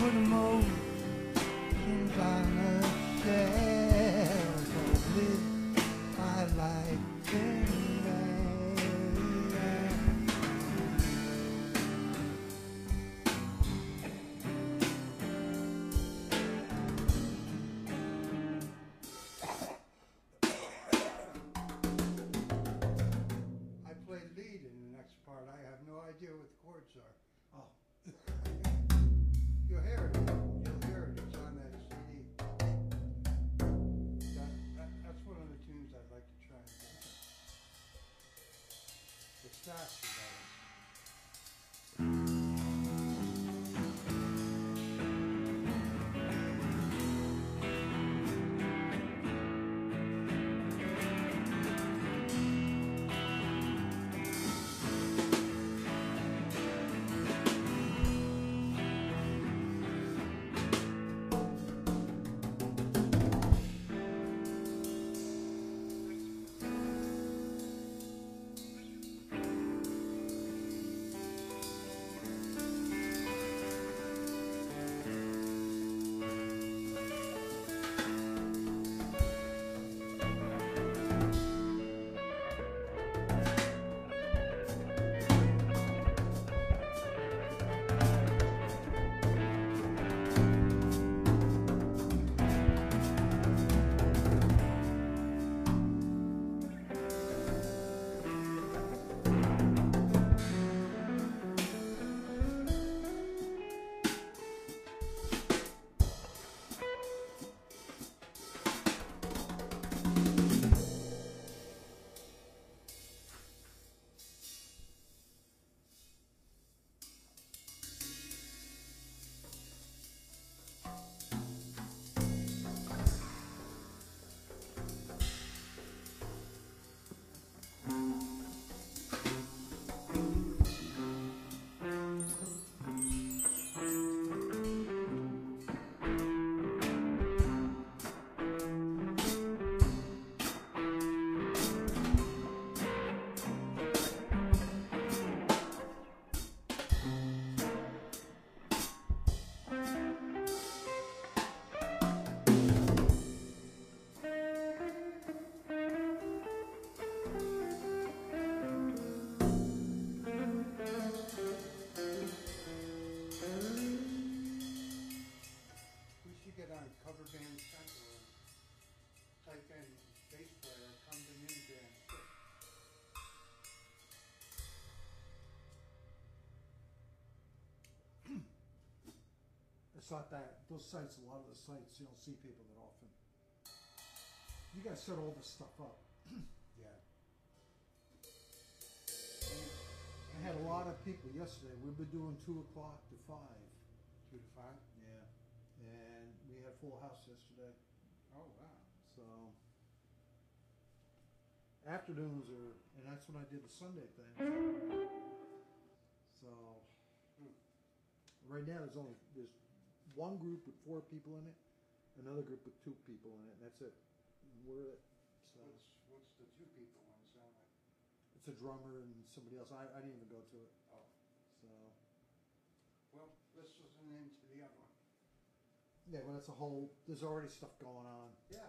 put them all in on a shelf. So live my life anyway. I play lead in the next part. I have no idea what the chords are. Oh. You'll hear it. You'll hear it. It's on that CD. That's one of the tunes I'd like to try and get. It's faster, that is. We should get on Cover Band Central and type in bass player, come to new band. It's not that, those sites, a lot of the sites, you don't see people that often. You guys set all this stuff up. Yeah. I had a lot of people yesterday. We've been doing 2 o'clock to 5. 2 to 5? Yeah. And we had full house yesterday. Oh, wow. So afternoons are, and that's when I did the Sunday thing. So right now there's one group with 4 people in it, another group with 2 people in it, and that's it. We're it. So What's the 2 people one sound like? it's a drummer and somebody else. I didn't even go to it. Oh. So Well, let's listen into the other one. yeah, well, that's a whole. There's already stuff going on. Yeah.